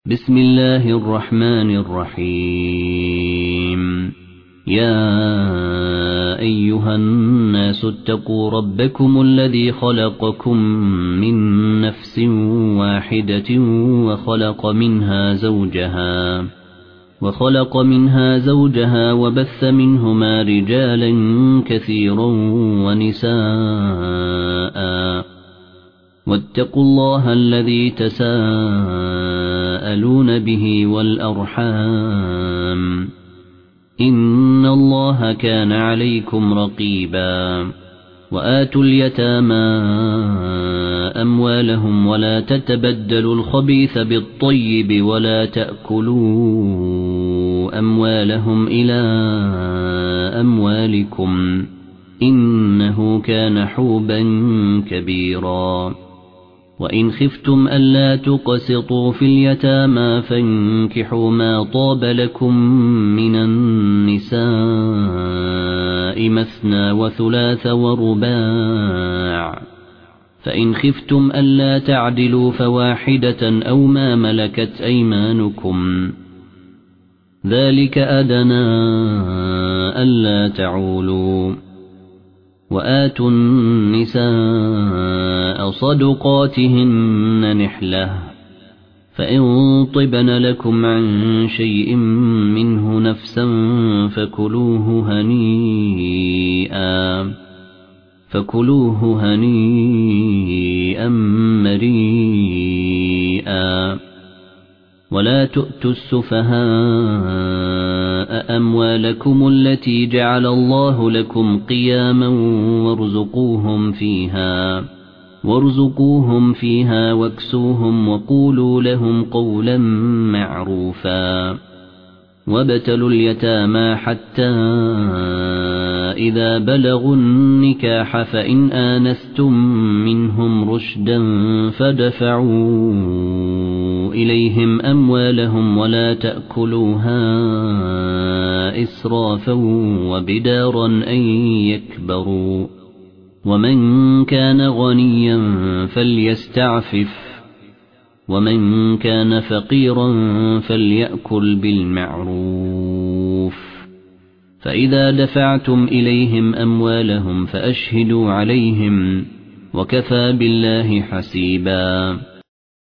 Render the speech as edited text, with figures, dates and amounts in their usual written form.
بسم الله الرحمن الرحيم يا أيها الناس اتقوا ربكم الذي خلقكم من نفس واحدة وخلق منها زوجها وبث منهما رجالا كثيرا ونساء واتقوا الله الذي تساءلون به والأرحام إن الله كان عليكم رقيبا وآتوا اليتامى أموالهم ولا تتبدلوا الخبيث بالطيب ولا تأكلوا أموالهم إلى أموالكم إنه كان حوبا كبيرا وإن خفتم ألا تقسطوا في اليتامى فانكحوا ما طاب لكم من النساء مثنى وثلاث ورباع فإن خفتم ألا تعدلوا فواحدة أو ما ملكت أيمانكم ذلك أدنى ألا تعولوا وآتوا النساء صدقاتهن نحلة فإن طبن لكم عن شيء منه نفسا فكلوه هنيئا مريئا ولا تؤتوا السفهاء أموالكم التي جعل الله لكم قياما وارزقوهم فيها واكسوهم وقولوا لهم قولا معروفا وابتلوا اليتامى حتى إذا بلغوا النكاح فإن آنستم منهم رشدا فدفعوا إليهم أموالهم ولا تأكلوها إسرافا وبدارا أن يكبروا ومن كان غنيا فليستعفف ومن كان فقيرا فليأكل بالمعروف فإذا دفعتم إليهم أموالهم فأشهدوا عليهم وكفى بالله حسيبا